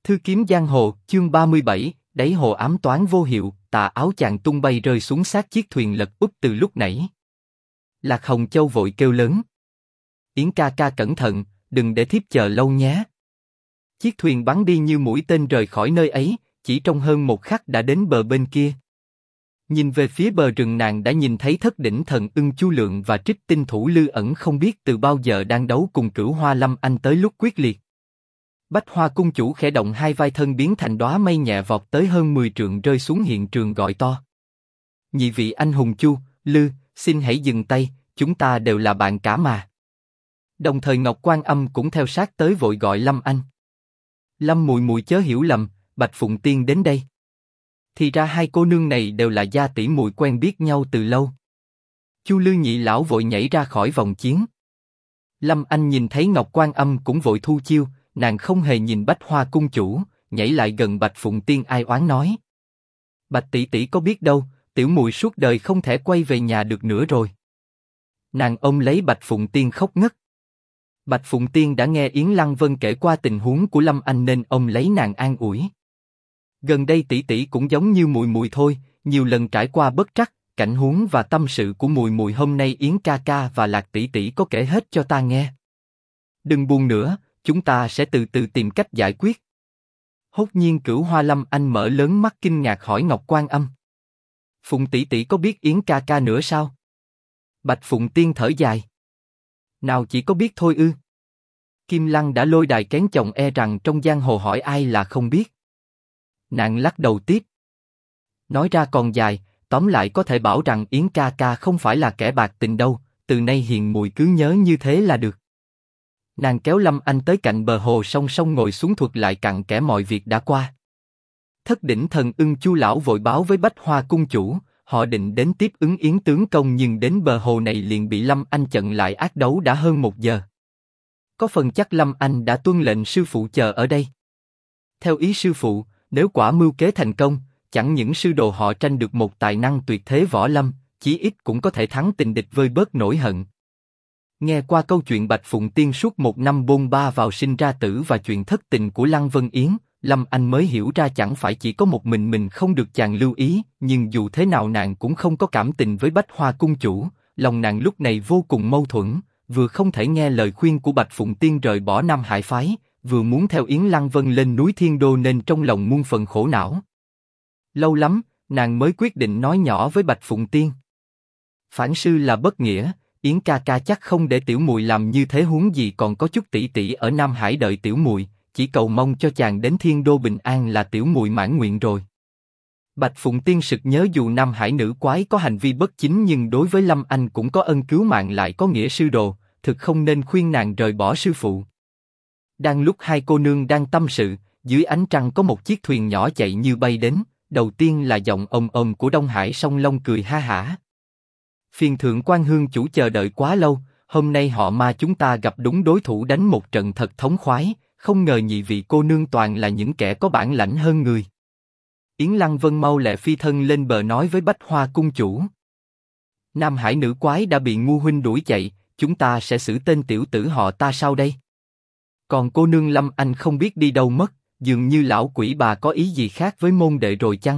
Thư kiếm giang hồ, chương 37, đáy hồ ám toán vô hiệu, tà áo chàng tung bay rơi xuống sát chiếc thuyền lật úp từ lúc nãy. Lạc Hồng Châu vội kêu lớn. Yến ca ca cẩn thận, đừng để thiếp chờ lâu nhé. Chiếc thuyền bắn đi như mũi tên rời khỏi nơi ấy, chỉ trong hơn một khắc đã đến bờ bên kia. Nhìn về phía bờ rừng, nàng đã nhìn thấy Thất Đỉnh Thần Ưng Chu Lượng và Trích Tinh Thủ Lư Ẩn không biết từ bao giờ đang đấu cùng Cửu Hoa Lâm Anh tới lúc quyết liệt. Bách Hoa cung chủ khẽ động hai vai thân biến thành đóa mây nhẹ vọt tới hơn 10 trượng rơi xuống hiện trường gọi to. Nhị vị anh hùng Chu, Lư, xin hãy dừng tay, chúng ta đều là bạn cả mà. Đồng thời Ngọc Quan Âm cũng theo sát tới vội gọi Lâm Anh. Lâm muội muội chớ hiểu lầm, Bạch Phụng Tiên đến đây. Thì ra hai cô nương này đều là gia tỷ muội quen biết nhau từ lâu. Chu Lư nhị lão vội nhảy ra khỏi vòng chiến. Lâm Anh nhìn thấy Ngọc Quan Âm cũng vội thu chiêu, nàng không hề nhìn Bách Hoa cung chủ, nhảy lại gần Bạch Phụng Tiên ai oán nói: Bạch tỷ tỷ có biết đâu, tiểu muội suốt đời không thể quay về nhà được nữa rồi. Nàng ôm lấy Bạch Phụng Tiên khóc ngất. Bạch Phụng Tiên đã nghe Yến Lăng Vân kể qua tình huống của Lâm Anh nên ôm lấy nàng an ủi. Gần đây tỷ tỷ cũng giống như muội muội thôi, nhiều lần trải qua bất trắc, cảnh huống và tâm sự của muội muội hôm nay Yến ca ca và Lạc tỷ tỷ có kể hết cho ta nghe. Đừng buồn nữa, chúng ta sẽ từ từ tìm cách giải quyết. Hốt nhiên Cửu Hoa Lâm Anh mở lớn mắt kinh ngạc hỏi Ngọc Quan Âm: Phụng tỷ tỷ có biết Yến ca ca nữa sao? Bạch Phụng Tiên thở dài: Nào chỉ có biết thôi ư? Kim Lăng đã lôi đài kén chồng, e rằng trong giang hồ hỏi ai là không biết. Nàng lắc đầu tiếp. Nói ra còn dài, tóm lại có thể bảo rằng Yến ca ca không phải là kẻ bạc tình đâu, từ nay hiền muội cứ nhớ như thế là được. Nàng kéo Lâm Anh tới cạnh bờ hồ song song ngồi xuống thuật lại cặn kẽ mọi việc đã qua. Thất Đỉnh Thần Ưng Chu lão vội báo với Bách Hoa cung chủ, họ định đến tiếp ứng Yến tướng công nhưng đến bờ hồ này liền bị Lâm Anh chặn lại, ác đấu đã hơn 1 giờ. Có phần chắc Lâm Anh đã tuân lệnh sư phụ chờ ở đây. Theo ý sư phụ, nếu quả mưu kế thành công, chẳng những sư đồ họ tranh được một tài năng tuyệt thế võ lâm, chí ít cũng có thể thắng tình địch vơi bớt nỗi hận. Nghe qua câu chuyện Bạch Phụng Tiên suốt 1 năm bôn ba vào sinh ra tử và chuyện thất tình của Lăng Vân Yến, Lâm Anh mới hiểu ra chẳng phải chỉ có một mình không được chàng lưu ý, nhưng dù thế nào nàng cũng không có cảm tình với Bách Hoa cung chủ, lòng nàng lúc này vô cùng mâu thuẫn, vừa không thể nghe lời khuyên của Bạch Phụng Tiên rời bỏ Nam Hải phái, vừa muốn theo Yến Lăng Vân lên núi Thiên Đô nên trong lòng muôn phần khổ não. Lâu lắm, nàng mới quyết định nói nhỏ với Bạch Phụng Tiên: Phản sư là bất nghĩa, Yến ca ca chắc không để tiểu muội làm như thế, huống gì còn có chút tỷ tỷ ở Nam Hải đợi tiểu muội, chỉ cầu mong cho chàng đến Thiên Đô bình an là tiểu muội mãn nguyện rồi. Bạch Phụng Tiên sực nhớ dù Nam Hải nữ quái có hành vi bất chính nhưng đối với Lâm Anh cũng có ân cứu mạng lại có nghĩa sư đồ, thực không nên khuyên nàng rời bỏ sư phụ. Đang lúc hai cô nương đang tâm sự, dưới ánh trăng có một chiếc thuyền nhỏ chạy như bay đến, đầu tiên là giọng ồm ồm của Đông Hải Song Long cười ha hả: Phiền thượng quan hương chủ chờ đợi quá lâu, hôm nay họ Ma chúng ta gặp đúng đối thủ đánh một trận thật thống khoái, không ngờ nhị vị cô nương toàn là những kẻ có bản lãnh hơn người. Yến Lăng Vân mau lẹ phi thân lên bờ nói với Bách Hoa cung chủ: Nam Hải nữ quái đã bị ngu huynh đuổi chạy, chúng ta sẽ xử tên tiểu tử họ Ta sau đây. Còn cô nương Lâm Anh không biết đi đâu mất, dường như lão quỷ bà có ý gì khác với môn đệ rồi chăng?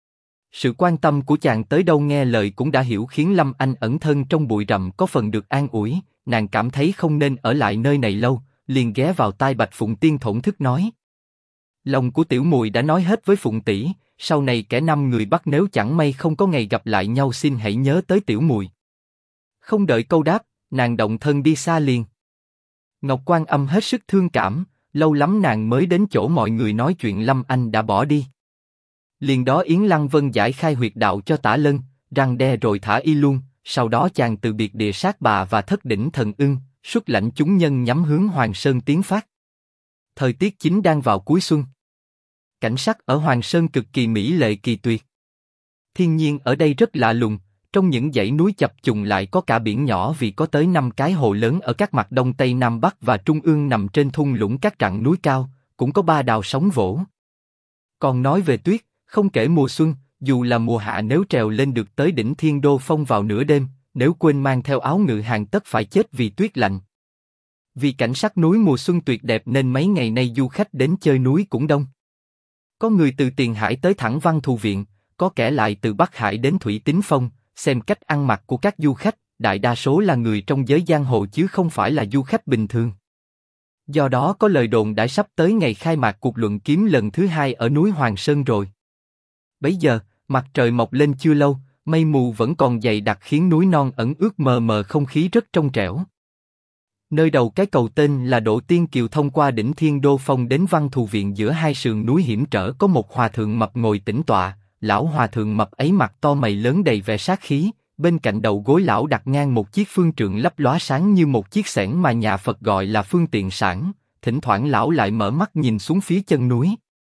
Sự quan tâm của chàng tới đâu nghe lời cũng đã hiểu khiến Lâm Anh ẩn thân trong bụi rậm có phần được an ủi, nàng cảm thấy không nên ở lại nơi này lâu, liền ghé vào tai Bạch Phụng Tiên thổn thức nói: Lòng của tiểu muội đã nói hết với Phụng tỷ, sau này kẻ 5 người Bắc nếu chẳng may không có ngày gặp lại nhau xin hãy nhớ tới tiểu muội. Không đợi câu đáp, nàng động thân đi xa liền. Ngọc Quan Âm hết sức thương cảm, lâu lắm nàng mới đến chỗ mọi người nói chuyện Lâm Anh đã bỏ đi. Liền đó Yến Lăng Vân giải khai huyệt đạo cho Tả Lân, răng đe rồi thả y luôn, sau đó chàng từ biệt Địa Sát Bà và Thất Đỉnh Thần Ưng, xuất lãnh chúng nhân nhắm hướng Hoàng Sơn tiến phát. Thời tiết chính đang vào cuối xuân. Cảnh sắc ở Hoàng Sơn cực kỳ mỹ lệ kỳ tuyệt. Thiên nhiên ở đây rất lạ lùng, trong những dãy núi chập trùng lại có cả biển nhỏ vì có tới 5 cái hồ lớn ở các mặt đông tây nam bắc và trung ương nằm trên thung lũng các rặng núi cao, cũng có 3 đào sóng vỗ. Còn nói về tuyết, không kể mùa xuân, dù là mùa hạ nếu trèo lên được tới đỉnh Thiên Đô Phong vào nửa đêm, nếu quên mang theo áo ngự hàng tất phải chết vì tuyết lạnh. Vì cảnh sắc núi mùa xuân tuyệt đẹp nên mấy ngày nay du khách đến chơi núi cũng đông. Có người từ Tiền Hải tới thẳng Văn Thù Viện, có kẻ lại từ Bắc Hải đến Thủy Tín Phong. Xem cách ăn mặc của các du khách, đại đa số là người trong giới giang hồ chứ không phải là du khách bình thường. Do đó có lời đồn đã sắp tới ngày khai mạc cuộc luận kiếm lần thứ 2 ở núi Hoàng Sơn rồi. Bấy giờ, mặt trời mọc lên chưa lâu, mây mù vẫn còn dày đặc khiến núi non ẩn ướt mờ mờ, không khí rất trong trẻo. Nơi đầu cái cầu tên là Độ Tiên Kiều thông qua đỉnh Thiên Đô Phong đến Văn Thù Viện, giữa hai sườn núi hiểm trở có một hòa thượng mập ngồi tĩnh tọa. Lão hòa thượng mập ấy mặt to mày lớn đầy vẻ sát khí, bên cạnh đầu gối lão đặt ngang một chiếc phương trượng lấp lóa sáng như một chiếc xẻng mà nhà Phật gọi là phương tiện sản. Thỉnh thoảng lão lại mở mắt nhìn xuống phía chân núi.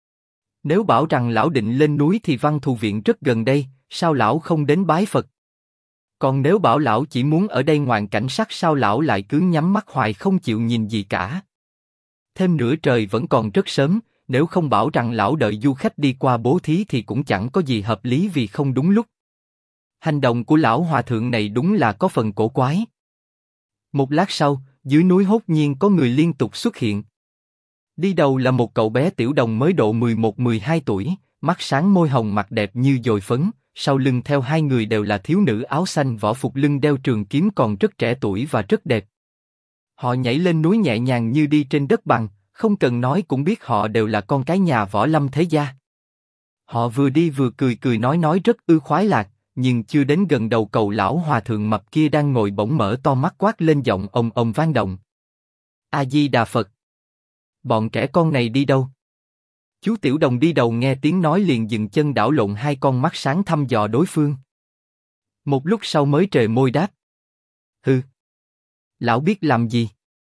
Nếu bảo rằng lão định lên núi thì Văn Thù Viện rất gần đây, sao lão không đến bái Phật? Còn nếu bảo lão chỉ muốn ở đây ngoạn cảnh sắc, sao lão lại cứ nhắm mắt hoài không chịu nhìn gì cả? Thêm nữa trời vẫn còn rất sớm, nếu không bảo rằng lão đợi du khách đi qua bố thí thì cũng chẳng có gì hợp lý vì không đúng lúc. Hành động của lão hòa thượng này đúng là có phần cổ quái. Một lát sau, dưới núi hốt nhiên có người liên tục xuất hiện. Đi đầu là một cậu bé tiểu đồng mới độ 11-12 tuổi, mắt sáng môi hồng mặt đẹp như dồi phấn, sau lưng theo hai người đều là thiếu nữ áo xanh võ phục lưng đeo trường kiếm còn rất trẻ tuổi và rất đẹp. Họ nhảy lên núi nhẹ nhàng như đi trên đất bằng, không cần nói cũng biết họ đều là con cái nhà võ lâm thế gia. Họ vừa đi vừa cười cười nói rất ư khoái lạc, nhưng chưa đến gần đầu cầu lão hòa thượng mập kia đang ngồi bỗng mở to mắt quát lên giọng ầm vang động. A Di Đà Phật! Bọn trẻ con này đi đâu? Chú tiểu đồng đi đầu nghe tiếng nói liền dừng chân đảo lộn hai con mắt sáng thăm dò đối phương. Một lúc sau mới trề môi đáp. Hừ! Lão biết làm gì?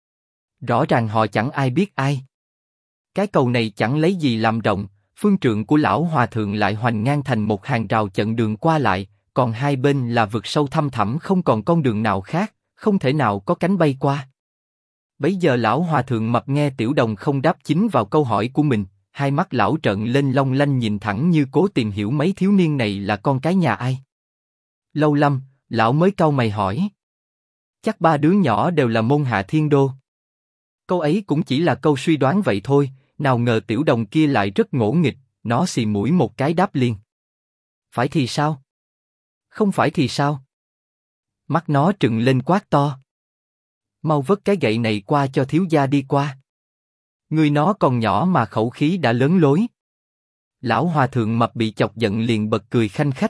Rõ ràng họ chẳng ai biết ai. Cái cầu này chẳng lấy gì làm rộng, phương trượng của lão hòa thượng lại hoành ngang thành một hàng rào chặn đường qua lại, còn hai bên là vực sâu thăm thẳm không còn con đường nào khác, không thể nào có cánh bay qua. Bấy giờ lão hòa thượng mập nghe tiểu đồng không đáp chính vào câu hỏi của mình, hai mắt lão trợn lên long lanh nhìn thẳng như cố tìm hiểu mấy thiếu niên này là con cái nhà ai. Lâu lắm, lão mới cau mày hỏi. Chắc ba đứa nhỏ đều là môn hạ Thiên Đô. Câu ấy cũng chỉ là câu suy đoán vậy thôi, nào ngờ tiểu đồng kia lại rất ngỗ nghịch, nó xì mũi một cái đáp liền. Phải thì sao? Không phải thì sao? Mắt nó trừng lên quát to. Mau vất cái gậy này qua cho thiếu gia đi qua. Người nó còn nhỏ mà khẩu khí đã lớn lối. Lão hòa thượng mập bị chọc giận liền bật cười khanh khách.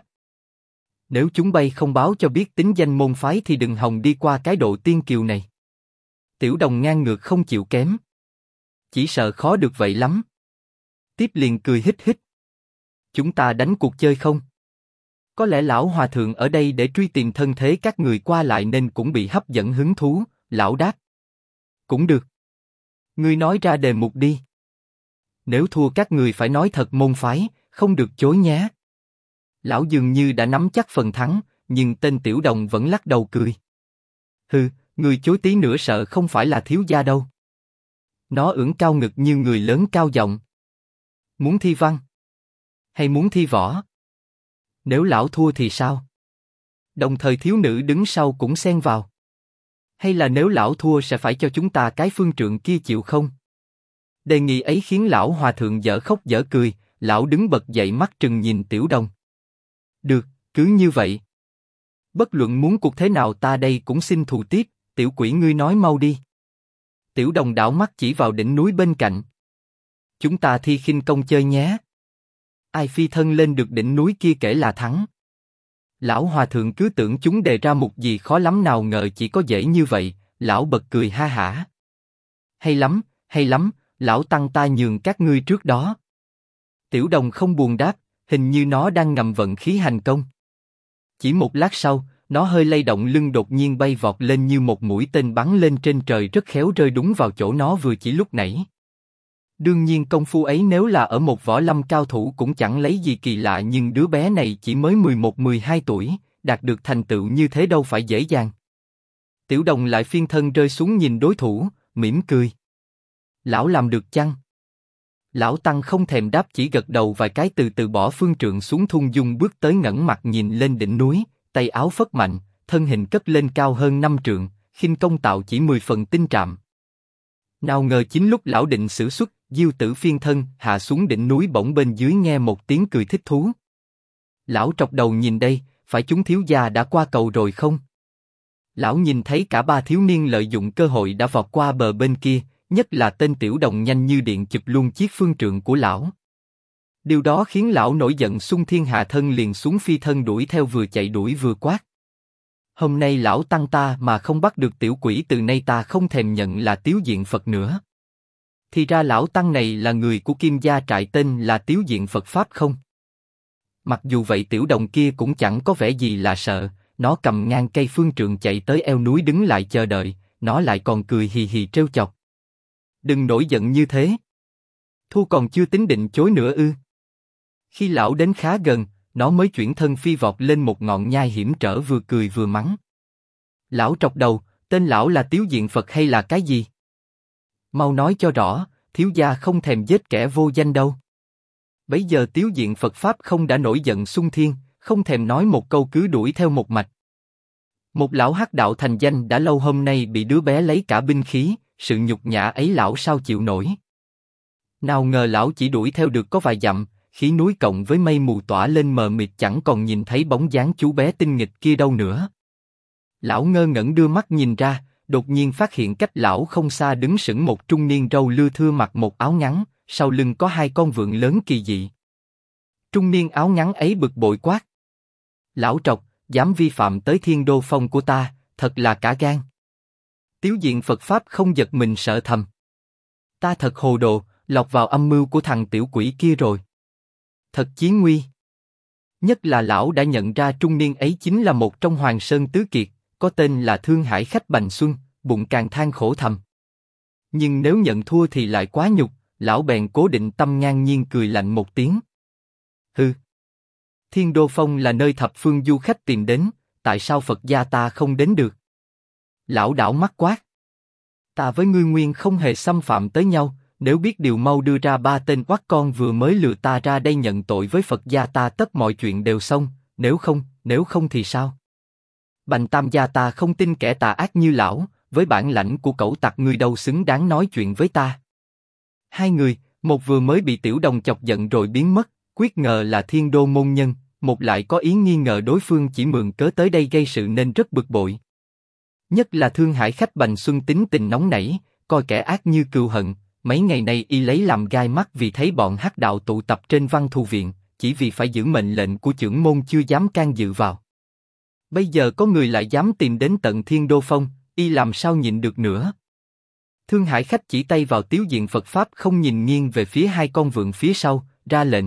Nếu chúng bay không báo cho biết tính danh môn phái thì đừng hòng đi qua cái Độ Tiên Kiều này. Tiểu đồng ngang ngược không chịu kém. Chỉ sợ khó được vậy lắm. Tiếp liền cười hít hít. Chúng ta đánh cuộc chơi không? Có lẽ lão hòa thượng ở đây để truy tìm thân thế các người qua lại nên cũng bị hấp dẫn hứng thú, lão đáp. Cũng được. Ngươi nói ra đề mục đi. Nếu thua các người phải nói thật môn phái, không được chối nhé. Lão dường như đã nắm chắc phần thắng, nhưng tên tiểu đồng vẫn lắc đầu cười. Hừ, người chối tí nữa sợ không phải là thiếu gia đâu. Nó ưỡn cao ngực như người lớn cao giọng. Muốn thi văn? Hay muốn thi võ? Nếu lão thua thì sao? Đồng thời thiếu nữ đứng sau cũng xen vào. Hay là nếu lão thua sẽ phải cho chúng ta cái phương trượng kia chịu không? Đề nghị ấy khiến lão hòa thượng dở khóc dở cười, lão đứng bật dậy mắt trừng nhìn tiểu đồng. Được, cứ như vậy. Bất luận muốn cuộc thế nào ta đây cũng xin thù tiếp, tiểu quỷ ngươi nói mau đi. Tiểu đồng đảo mắt chỉ vào đỉnh núi bên cạnh. Chúng ta thi khinh công chơi nhé. Ai phi thân lên được đỉnh núi kia kể là thắng. Lão hòa thượng cứ tưởng chúng đề ra mục gì khó lắm, nào ngờ chỉ có dễ như vậy, lão bật cười ha hả. Hay lắm, lão tăng ta nhường các ngươi trước đó. Tiểu đồng không buồn đáp, hình như nó đang ngầm vận khí hành công. Chỉ một lát sau, nó hơi lay động lưng đột nhiên bay vọt lên như một mũi tên bắn lên trên trời, rất khéo rơi đúng vào chỗ nó vừa chỉ lúc nãy. Đương nhiên công phu ấy nếu là ở một võ lâm cao thủ cũng chẳng lấy gì kỳ lạ, nhưng đứa bé này chỉ mới 11-12 tuổi, đạt được thành tựu như thế đâu phải dễ dàng. Tiểu đồng lại phiên thân rơi xuống nhìn đối thủ, mỉm cười. Lão làm được chăng? Lão tăng không thèm đáp, chỉ gật đầu vài cái, từ từ bỏ phương trượng xuống, thung dung bước tới, ngẩng mặt nhìn lên đỉnh núi, tay áo phất mạnh, thân hình cất lên cao hơn 5 trượng, khinh công tạo chỉ 10 phần tinh trạm. Nào ngờ chính lúc lão định sử xuất, Diêu Tử phiên thân hạ xuống đỉnh núi bỗng bên dưới nghe một tiếng cười thích thú. Lão trọc đầu nhìn đây, phải chúng thiếu gia đã qua cầu rồi không? Lão nhìn thấy cả ba thiếu niên lợi dụng cơ hội đã vọt qua bờ bên kia, nhất là tên Tiểu Đồng nhanh như điện chụp luôn chiếc phương trượng của lão. Điều đó khiến lão nổi giận xung thiên hạ thân liền xuống phi thân đuổi theo vừa chạy đuổi vừa quát. Hôm nay lão tăng ta mà không bắt được tiểu quỷ từ nay ta không thèm nhận là Tiếu Diện Phật nữa. Thì ra lão tăng này là người của Kim gia trại tên là Tiếu Diện Phật Pháp không? Mặc dù vậy Tiểu Đồng kia cũng chẳng có vẻ gì là sợ, nó cầm ngang cây phương trượng chạy tới eo núi đứng lại chờ đợi, nó lại còn cười hì hì trêu chọc. Đừng nổi giận như thế. Thu còn chưa tính định chối nữa ư? Khi lão đến khá gần, nó mới chuyển thân phi vọt lên một ngọn nhai hiểm trở vừa cười vừa mắng. Lão trọc đầu, tên lão là Tiếu Diện Phật hay là cái gì? Mau nói cho rõ, thiếu gia không thèm giết kẻ vô danh đâu. Bấy giờ Tiếu Diện Phật Pháp không đã nổi giận xung thiên, không thèm nói một câu cứ đuổi theo một mạch. Một lão hắc đạo thành danh đã lâu hôm nay bị đứa bé lấy cả binh khí, sự nhục nhã ấy lão sao chịu nổi. Nào ngờ lão chỉ đuổi theo được có vài dặm, khí núi cộng với mây mù tỏa lên mờ mịt chẳng còn nhìn thấy bóng dáng chú bé tinh nghịch kia đâu nữa. Lão ngơ ngẩn đưa mắt nhìn ra, đột nhiên phát hiện cách lão không xa đứng sững một trung niên râu lưa thưa mặc một áo ngắn, sau lưng có hai con vượn lớn kỳ dị. Trung niên áo ngắn ấy bực bội quát. Lão trọc, dám vi phạm tới Thiên Đô Phong của ta, thật là cả gan. Tiếu Diện Phật Pháp không giật mình sợ thầm. Ta thật hồ đồ, lọt vào âm mưu của thằng tiểu quỷ kia rồi. Thật chí nguy. Nhất là lão đã nhận ra trung niên ấy chính là một trong Hoàng Sơn Tứ Kiệt, có tên là Thương Hải Khách Bành Xuân, bụng càng than khổ thầm. Nhưng nếu nhận thua thì lại quá nhục, lão bèn cố định tâm ngang nhiên cười lạnh một tiếng. Hừ. Thiên Đô Phong là nơi thập phương du khách tìm đến, tại sao Phật gia ta không đến được? Lão đảo mắt quát. Ta với ngươi nguyên không hề xâm phạm tới nhau, nếu biết điều mau đưa ra ba tên oắt con vừa mới lừa ta ra đây nhận tội với Phật gia ta tất mọi chuyện đều xong, nếu không thì sao? Bành Tam gia ta không tin kẻ tà ác như lão, với bản lãnh của cẩu tặc ngươi đâu xứng đáng nói chuyện với ta. Hai người, một vừa mới bị Tiểu Đồng chọc giận rồi biến mất, quyết ngờ là Thiên Đô môn nhân, một lại có ý nghi ngờ đối phương chỉ mượn cớ tới đây gây sự nên rất bực bội. Nhất là Thương Hải Khách Bành Xuân tính tình nóng nảy, coi kẻ ác như cừu hận, mấy ngày nay y lấy làm gai mắt vì thấy bọn hắc đạo tụ tập trên Văn Thù Viện, chỉ vì phải giữ mệnh lệnh của chưởng môn chưa dám can dự vào. Bây giờ có người lại dám tìm đến tận Thiên Đô Phong, y làm sao nhịn được nữa. Thương Hải Khách chỉ tay vào Tiếu Diện Phật Pháp không nhìn nghiêng về phía hai con vượn phía sau, ra lệnh.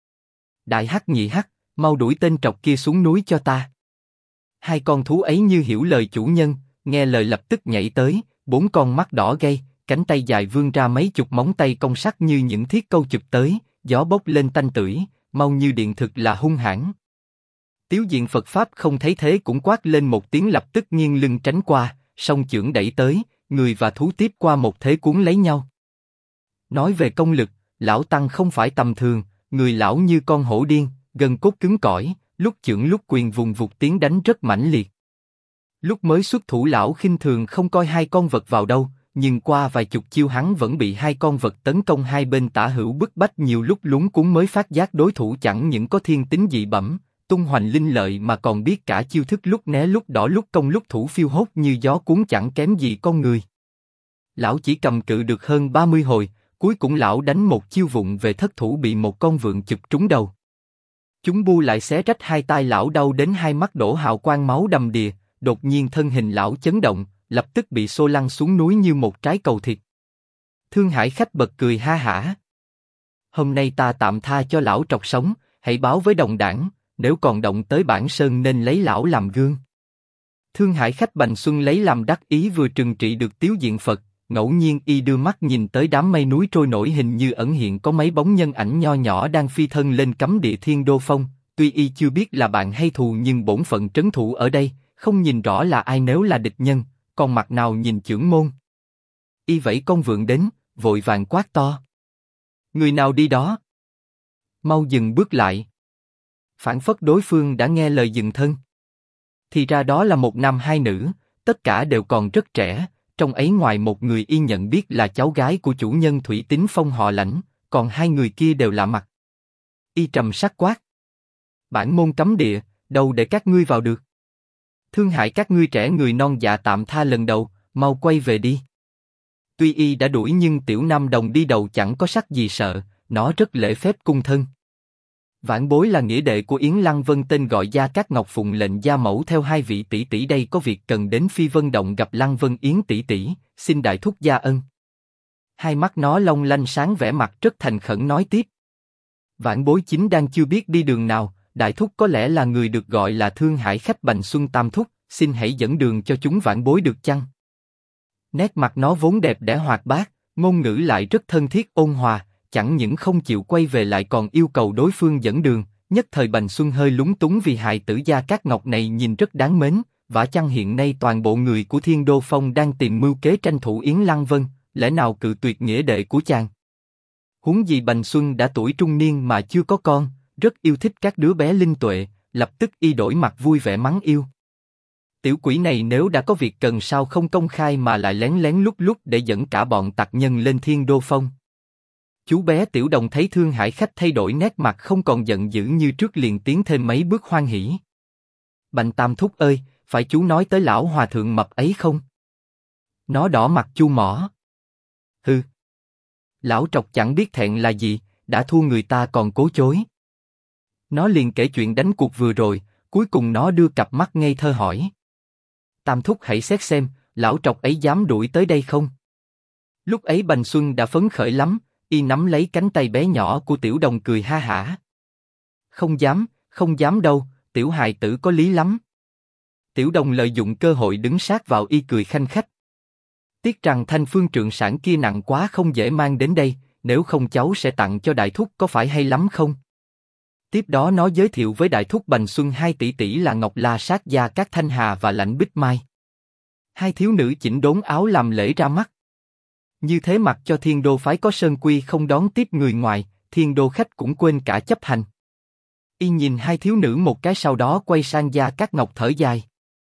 Đại hắc nhị hắc, mau đuổi tên trọc kia xuống núi cho ta. Hai con thú ấy như hiểu lời chủ nhân, nghe lời lập tức nhảy tới, bốn con mắt đỏ gay, cánh tay dài vươn ra mấy chục móng tay cong sắc như những thiết câu chụp tới, gió bốc lên tanh tưởi, mau như điện thực là hung hãn. Tiếu Diện Phật Pháp không thấy thế cũng quát lên một tiếng lập tức nghiêng lưng tránh qua, song chưởng đẩy tới, người và thú tiếp qua một thế cuốn lấy nhau. Nói về công lực, lão tăng không phải tầm thường, người lão như con hổ điên, gân cốt cứng cỏi, lúc chưởng lúc quyền vùng vụt tiến đánh rất mãnh liệt. Lúc mới xuất thủ lão khinh thường không coi hai con vật vào đâu, nhưng qua vài chục chiêu hắn vẫn bị hai con vật tấn công hai bên tả hữu bức bách, nhiều lúc lúng cuống mới phát giác đối thủ chẳng những có thiên tính dị bẩm, tung hoành linh lợi mà còn biết cả chiêu thức lúc né lúc đỏ lúc công lúc thủ phiêu hốt như gió cuốn chẳng kém gì con người. Lão chỉ cầm cự được hơn 30 hồi, cuối cùng lão đánh một chiêu vụng về thất thủ bị một con vượn chụp trúng đầu. Chúng bu lại xé rách hai tai lão đau đến hai mắt đổ hào quang máu đầm đìa, đột nhiên thân hình lão chấn động, lập tức bị xô lăn xuống núi như một trái cầu thịt. Thương Hải Khách bật cười ha hả. Hôm nay ta tạm tha cho lão trọc sống, hãy báo với đồng đảng, nếu còn động tới Bản Sơn nên lấy lão làm gương. Thương Hải Khách Bành Xuân lấy làm đắc ý vừa trừng trị được Tiếu Diện Phật, ngẫu nhiên y đưa mắt nhìn tới đám mây núi trôi nổi hình như ẩn hiện có mấy bóng nhân ảnh nho nhỏ đang phi thân lên cấm địa Thiên Đô Phong, tuy y chưa biết là bạn hay thù nhưng bổn phận trấn thủ ở đây, không nhìn rõ là ai nếu là địch nhân, còn mặt nào nhìn chưởng môn. Y vẫy con vượn đến, vội vàng quát to. Người nào đi đó? Mau dừng bước lại. Phảng phất đối phương đã nghe lời dừng thân. Thì ra đó là một nam hai nữ, tất cả đều còn rất trẻ, trong ấy ngoài một người y nhận biết là cháu gái của chủ nhân Thủy Tính Phong họ Lãnh, còn hai người kia đều lạ mặt. Y trầm sắc quát. Bản môn cấm địa, đâu để các ngươi vào được. Thương hại các ngươi trẻ người non dạ tạm tha lần đầu, mau quay về đi. Tuy y đã đuổi nhưng Tiểu Nam Đồng đi đầu chẳng có sắc gì sợ, nó rất lễ phép cung thân. Vãn bối là nghĩa đệ của Yến Lăng Vân tên gọi Gia Cát Ngọc, phụng lệnh gia mẫu theo hai vị tỷ tỷ đây có việc cần đến Phi Vân Động gặp Lăng Vân Yến tỷ tỷ, xin đại thúc gia ân. Hai mắt nó long lanh sáng, vẻ mặt rất thành khẩn nói tiếp. Vãn bối chính đang chưa biết đi đường nào, đại thúc có lẽ là người được gọi là Thương Hải khách Bành Xuân Tam thúc, xin hãy dẫn đường cho chúng vãn bối được chăng? Nét mặt nó vốn đẹp đẽ hoạt bát, ngôn ngữ lại rất thân thiết ôn hòa, chẳng những không chịu quay về lại còn yêu cầu đối phương dẫn đường. Nhất thời Bành Xuân hơi lúng túng vì hài tử Gia Cát Ngọc này nhìn rất đáng mến, vả chăng hiện nay toàn bộ người của Thiên Đô Phong đang tìm mưu kế tranh thủ Yến Lăng Vân, lẽ nào cự tuyệt nghĩa đệ của chàng? Huống gì Bành Xuân đã tuổi trung niên mà chưa có con, rất yêu thích các đứa bé linh tuệ, lập tức y đổi mặt vui vẻ mắng yêu. Tiểu quỷ này nếu đã có việc cần sao không công khai mà lại lén lén lút lút để dẫn cả bọn tặc nhân lên Thiên Đô Phong. Chú bé Tiểu Đồng thấy Thương Hải khách thay đổi nét mặt không còn giận dữ như trước liền tiến thêm mấy bước hoan hỉ. Bành Tam thúc ơi, phải chú nói tới lão hòa thượng mập ấy không? Nó đỏ mặt chu mỏ. Hừ. Lão trọc chẳng biết thẹn là gì, đã thua người ta còn cố chối. Nó liền kể chuyện đánh cuộc vừa rồi, cuối cùng nó đưa cặp mắt ngây thơ hỏi. Tam thúc hãy xét xem, lão trọc ấy dám đuổi tới đây không? Lúc ấy Bành Xuân đã phấn khởi lắm, y nắm lấy cánh tay bé nhỏ của Tiểu Đồng cười ha hả. Không dám đâu, tiểu hài tử có lý lắm. Tiểu Đồng lợi dụng cơ hội đứng sát vào y cười khanh khách. Tiếc rằng thanh phương trượng sản kia nặng quá không dễ mang đến đây, nếu không cháu sẽ tặng cho đại thúc có phải hay lắm không? Tiếp đó nó giới thiệu với đại thúc Bành Xuân hai tỷ tỷ là Ngọc La Sát Gia Cát Thanh Hà và Lãnh Bích Mai. Hai thiếu nữ chỉnh đốn áo làm lễ ra mắt. Như thế mặc cho Thiên Đô phái có sơn quy không đón tiếp người ngoài, Thiên Đô khách cũng quên cả chấp hành. Y nhìn hai thiếu nữ một cái sau đó quay sang Gia Cát Ngọc thở dài.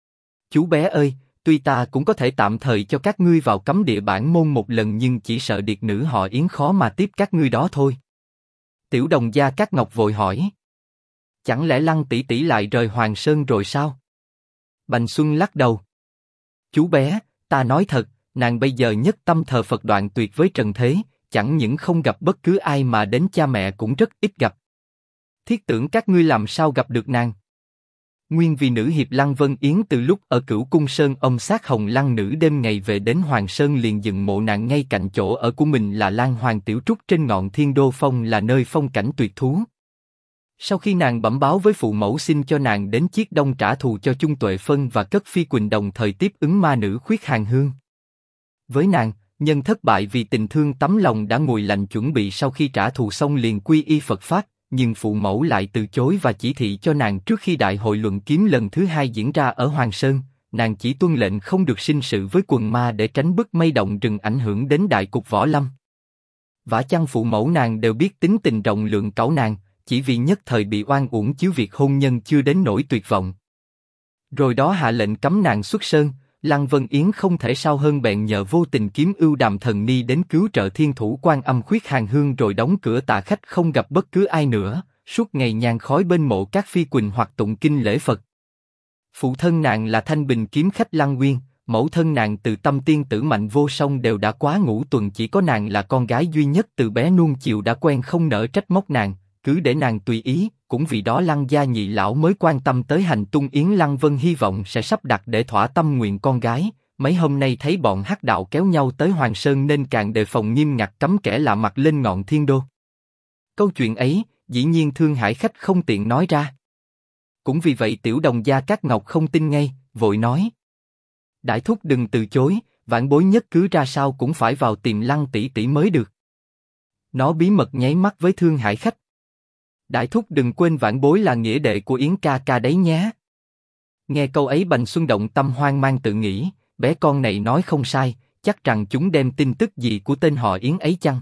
Chú bé ơi, tuy ta cũng có thể tạm thời cho các ngươi vào cấm địa bản môn một lần nhưng chỉ sợ điệt nữ họ Yến khó mà tiếp các ngươi đó thôi. Tiểu Đồng Gia Cát Ngọc vội hỏi. Chẳng lẽ Lăng tỷ tỷ lại rời Hoàng Sơn rồi sao? Bành Xuân lắc đầu. Chú bé, ta nói thật, nàng bây giờ nhất tâm thờ Phật đoạn tuyệt với trần thế, chẳng những không gặp bất cứ ai mà đến cha mẹ cũng rất ít gặp. Thiết tưởng các ngươi làm sao gặp được nàng? Nguyên vì nữ hiệp Lăng Vân Yến từ lúc ở Cửu Cung Sơn ông sát Hồng Lăng nữ đêm ngày về đến Hoàng Sơn liền dựng mộ nàng ngay cạnh chỗ ở của mình là Lan Hoàng Tiểu Trúc trên ngọn Thiên Đô Phong là nơi phong cảnh tuyệt thú. Sau khi nàng bẩm báo với phụ mẫu xin cho nàng đến Chiết Đông trả thù cho Chung Tuệ Phân và Cất Phi Quỳnh đồng thời tiếp ứng ma nữ Khuyết Hàn Hương. Với nàng, nhân thất bại vì tình thương tấm lòng đã nguội lạnh chuẩn bị sau khi trả thù xong liền quy y Phật Pháp, nhưng phụ mẫu lại từ chối và chỉ thị cho nàng trước khi đại hội luận kiếm lần thứ hai diễn ra ở Hoàng Sơn, nàng chỉ tuân lệnh không được sinh sự với quần ma để tránh bức mây động rừng ảnh hưởng đến đại cục võ lâm. Vả chăng phụ mẫu nàng đều biết tính tình rộng lượng cẩu nàng, chỉ vì nhất thời bị oan uổng chiếu việc hôn nhân chưa đến nỗi tuyệt vọng. Rồi đó hạ lệnh cấm nàng xuất sơn. Lăng Vân Yến không thể sao hơn bèn nhờ vô tình kiếm ưu Đàm Thần Ni đến cứu trợ Thiên Thủ Quan Âm Khuyết Hàn Hương rồi đóng cửa tạ khách không gặp bất cứ ai nữa, suốt ngày nhàn khói bên mộ các phi quỳnh hoặc tụng kinh lễ Phật. Phụ thân nàng là Thanh Bình kiếm khách Lăng Nguyên, mẫu thân nàng từ Tâm Tiên Tử Mạnh Vô Song đều đã quá ngũ tuần, chỉ có nàng là con gái duy nhất từ bé nuông chiều đã quen không nỡ trách móc nàng, cứ để nàng tùy ý. Cũng vì đó Lăng gia nhị lão mới quan tâm tới hành tung Yến Lăng Vân, hy vọng sẽ sắp đặt để thỏa tâm nguyện con gái. Mấy hôm nay thấy bọn hắc đạo kéo nhau tới Hoàng Sơn nên càng đề phòng nghiêm ngặt cấm kẻ lạ mặt lên ngọn Thiên Đô. Câu chuyện ấy, dĩ nhiên Thương Hải khách không tiện nói ra. Cũng vì vậy Tiểu Đồng Gia Cát Ngọc không tin ngay, vội nói: Đại thúc đừng từ chối, vãn bối nhất cứ ra sao cũng phải vào tìm Lăng tỷ tỷ mới được. Nó bí mật nháy mắt với Thương Hải khách. Đại thúc đừng quên vãn bối là nghĩa đệ của Yến ca ca đấy nhé. Nghe câu ấy Bành Xuân động tâm hoang mang tự nghĩ, bé con này nói không sai, chắc rằng chúng đem tin tức gì của tên họ Yến ấy chăng?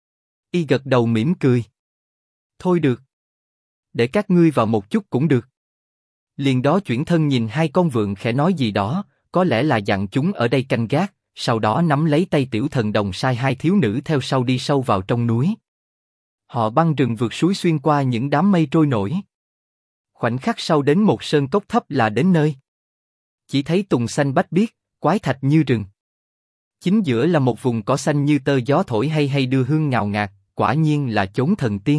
Y gật đầu mỉm cười. Thôi được. Để các ngươi vào một chút cũng được. Liền đó chuyển thân nhìn hai con vượn khẽ nói gì đó, có lẽ là dặn chúng ở đây canh gác, sau đó nắm lấy tay Tiểu Thần Đồng sai hai thiếu nữ theo sau đi sâu vào trong núi. Họ băng rừng vượt suối xuyên qua những đám mây trôi nổi. Khoảnh khắc sau đến một sơn cốc thấp là đến nơi. Chỉ thấy tùng xanh bách biếc, quái thạch như rừng. Chính giữa là một vùng cỏ xanh như tơ gió thổi hay hay đưa hương ngào ngạt, quả nhiên là chốn thần tiên.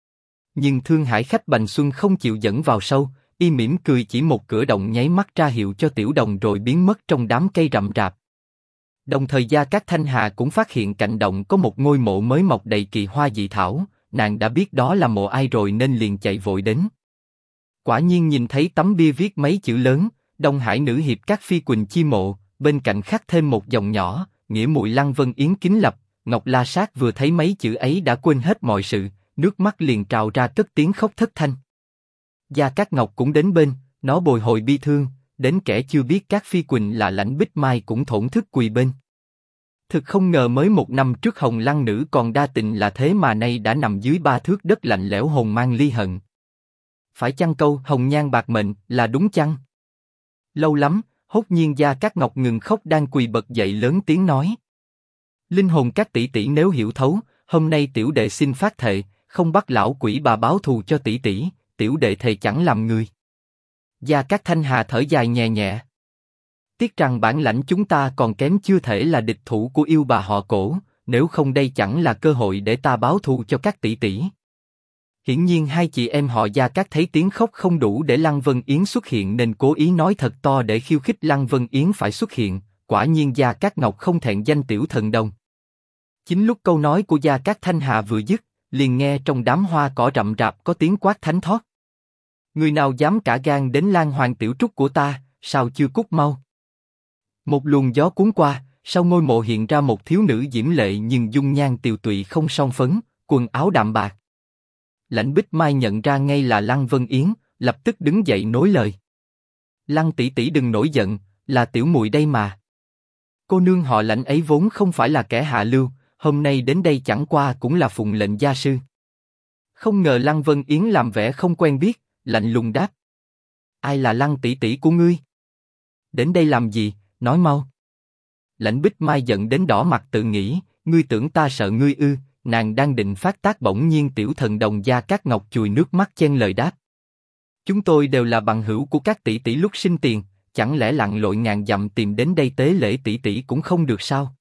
Nhưng Thương Hải khách Bành Xuân không chịu dẫn vào sâu, y mỉm cười chỉ một cửa động nháy mắt ra hiệu cho Tiểu Đồng rồi biến mất trong đám cây rậm rạp. Đồng thời Gia Cát Thanh Hà cũng phát hiện cạnh động có một ngôi mộ mới mọc đầy kỳ hoa dị thảo, nàng đã biết đó là mộ ai rồi nên liền chạy vội đến. Quả nhiên nhìn thấy tấm bia viết mấy chữ lớn, Đông Hải nữ hiệp Cát Phi Quỳnh chi mộ, bên cạnh khắc thêm một dòng nhỏ, nghĩa muội Lăng Vân Yến kính lập. Ngọc La Sát vừa thấy mấy chữ ấy đã quên hết mọi sự, nước mắt liền trào ra cất tiếng khóc thất thanh. Gia Cát Ngọc cũng đến bên, nó bồi hồi bi thương, đến kẻ chưa biết Cát Phi Quỳnh là Lãnh Bích Mai cũng thổn thức quỳ bên. Thực không ngờ mới một năm trước Hồng Lăng nữ còn đa tình là thế mà nay đã nằm dưới ba thước đất lạnh lẽo hồn mang ly hận. Phải chăng câu hồng nhan bạc mệnh là đúng chăng? Lâu lắm, hốt nhiên Gia Cát Ngọc ngừng khóc đang quỳ bật dậy lớn tiếng nói. Linh hồn các tỷ tỷ nếu hiểu thấu, hôm nay tiểu đệ xin phát thệ, không bắt lão quỷ bà báo thù cho tỷ tỷ, tiểu đệ thề chẳng làm người. Gia Cát Thanh Hà thở dài nhẹ nhẹ. Tiếc rằng bản lãnh chúng ta còn kém chưa thể là địch thủ của yêu bà họ Cổ, nếu không đây chẳng là cơ hội để ta báo thù cho các tỷ tỷ. Hiển nhiên hai chị em họ Gia Cát thấy tiếng khóc không đủ để Lăng Vân Yến xuất hiện nên cố ý nói thật to để khiêu khích Lăng Vân Yến phải xuất hiện. Quả nhiên Gia Cát Ngọc không thẹn danh Tiểu Thần Đồng. Chính lúc câu nói của Gia Cát Thanh Hà vừa dứt, liền nghe trong đám hoa cỏ rậm rạp có tiếng quát thánh thót. Người nào dám cả gan đến Lan Hoàng tiểu trúc của ta, sao chưa cút mau? Một luồng gió cuốn qua, sau ngôi mộ hiện ra một thiếu nữ diễm lệ nhưng dung nhan tiều tụy không son phấn, quần áo đạm bạc. Lãnh Bích Mai nhận ra ngay là Lăng Vân Yến, lập tức đứng dậy nối lời. Lăng tỷ tỷ đừng nổi giận, là tiểu muội đây mà. Cô nương họ Lãnh ấy vốn không phải là kẻ hạ lưu, hôm nay đến đây chẳng qua cũng là phụng lệnh gia sư. Không ngờ Lăng Vân Yến làm vẻ không quen biết, lạnh lùng đáp. Ai là Lăng tỷ tỷ của ngươi? Đến đây làm gì, nói mau. Lãnh Bích Mai giận đến đỏ mặt tự nghĩ, ngươi tưởng ta sợ ngươi ư? Nàng đang định phát tác bỗng nhiên Tiểu Thần Đồng Gia Cát Ngọc chùi nước mắt chen lời đáp. Chúng tôi đều là bằng hữu của các tỷ tỷ lúc sinh tiền, chẳng lẽ lặn lội ngàn dặm tìm đến đây tế lễ tỷ tỷ cũng không được sao?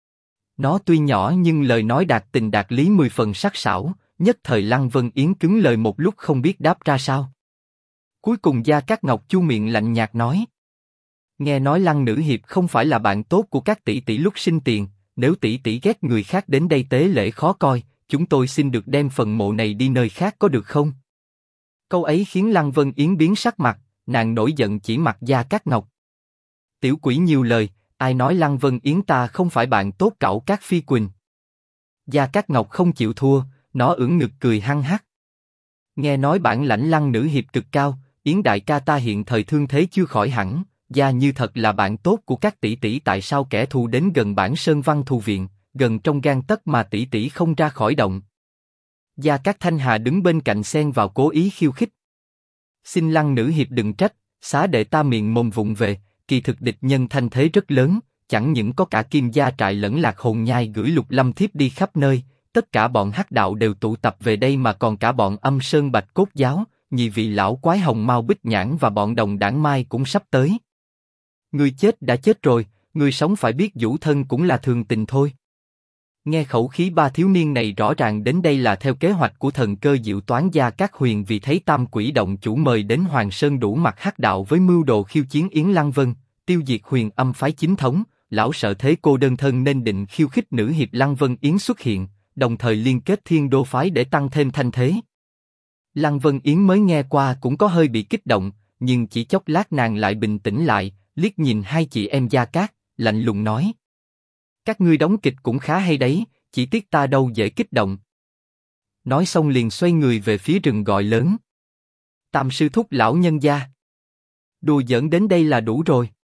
Nó tuy nhỏ nhưng lời nói đạt tình đạt lý 10 phần sắc sảo, nhất thời Lăng Vân Yến cứng lời một lúc không biết đáp ra sao. Cuối cùng Gia Cát Ngọc chu miệng lạnh nhạt nói. Nghe nói Lăng nữ hiệp không phải là bạn tốt của các tỷ tỷ lúc sinh tiền, nếu tỷ tỷ ghét người khác đến đây tế lễ khó coi, chúng tôi xin được đem phần mộ này đi nơi khác có được không? Câu ấy khiến Lăng Vân Yến biến sắc mặt, nàng nổi giận chỉ mặt Gia Cát Ngọc. Tiểu quỷ nhiều lời, ai nói Lăng Vân Yến ta không phải bạn tốt cậu Cát Phi Quỳnh? Gia Cát Ngọc không chịu thua, nó ưỡn ngực cười hăng hắc. Nghe nói bản lãnh Lăng nữ hiệp cực cao, Yến đại ca ta hiện thời thương thế chưa khỏi hẳn, gia như thật là bạn tốt của các tỷ tỷ tại sao kẻ thù đến gần bản Sơn Văn Thù Viện, gần trong gang tấc mà tỷ tỷ không ra khỏi động. Gia Cát Thanh Hà đứng bên cạnh xen vào cố ý khiêu khích. Xin Lăng nữ hiệp đừng trách, xá đệ ta miệng mồm vụng về, kỳ thực địch nhân thanh thế rất lớn, chẳng những có cả Kim Gia trại lẫn Lạc Hồn Nhai gửi Lục Lâm thiếp đi khắp nơi, tất cả bọn hắc đạo đều tụ tập về đây mà còn cả bọn Âm Sơn Bạch Cốt Giáo, nhị vị lão quái Hồng Mao Bích Nhãn và bọn Đồng Đảng Mai cũng sắp tới. Người chết đã chết rồi, người sống phải biết giũ thân cũng là thường tình thôi. Nghe khẩu khí ba thiếu niên này rõ ràng đến đây là theo kế hoạch của thần cơ diệu toán Gia Cát Huyền vì thấy Tam Quỷ động chủ mời đến Hoàng Sơn đủ mặt hắc đạo với mưu đồ khiêu chiến Yến Lăng Vân, tiêu diệt Huyền Âm phái chính thống, lão sợ thế cô đơn thân nên định khiêu khích nữ hiệp Lăng Vân Yến xuất hiện, đồng thời liên kết Thiên Đô phái để tăng thêm thanh thế. Lăng Vân Yến mới nghe qua cũng có hơi bị kích động, nhưng chỉ chốc lát nàng lại bình tĩnh lại, liếc nhìn hai chị em Gia Cát, lạnh lùng nói. Các ngươi đóng kịch cũng khá hay đấy, chỉ tiếc ta đâu dễ kích động. Nói xong liền xoay người về phía rừng gọi lớn. Tam sư thúc lão nhân gia. Đùa giỡn đến đây là đủ rồi.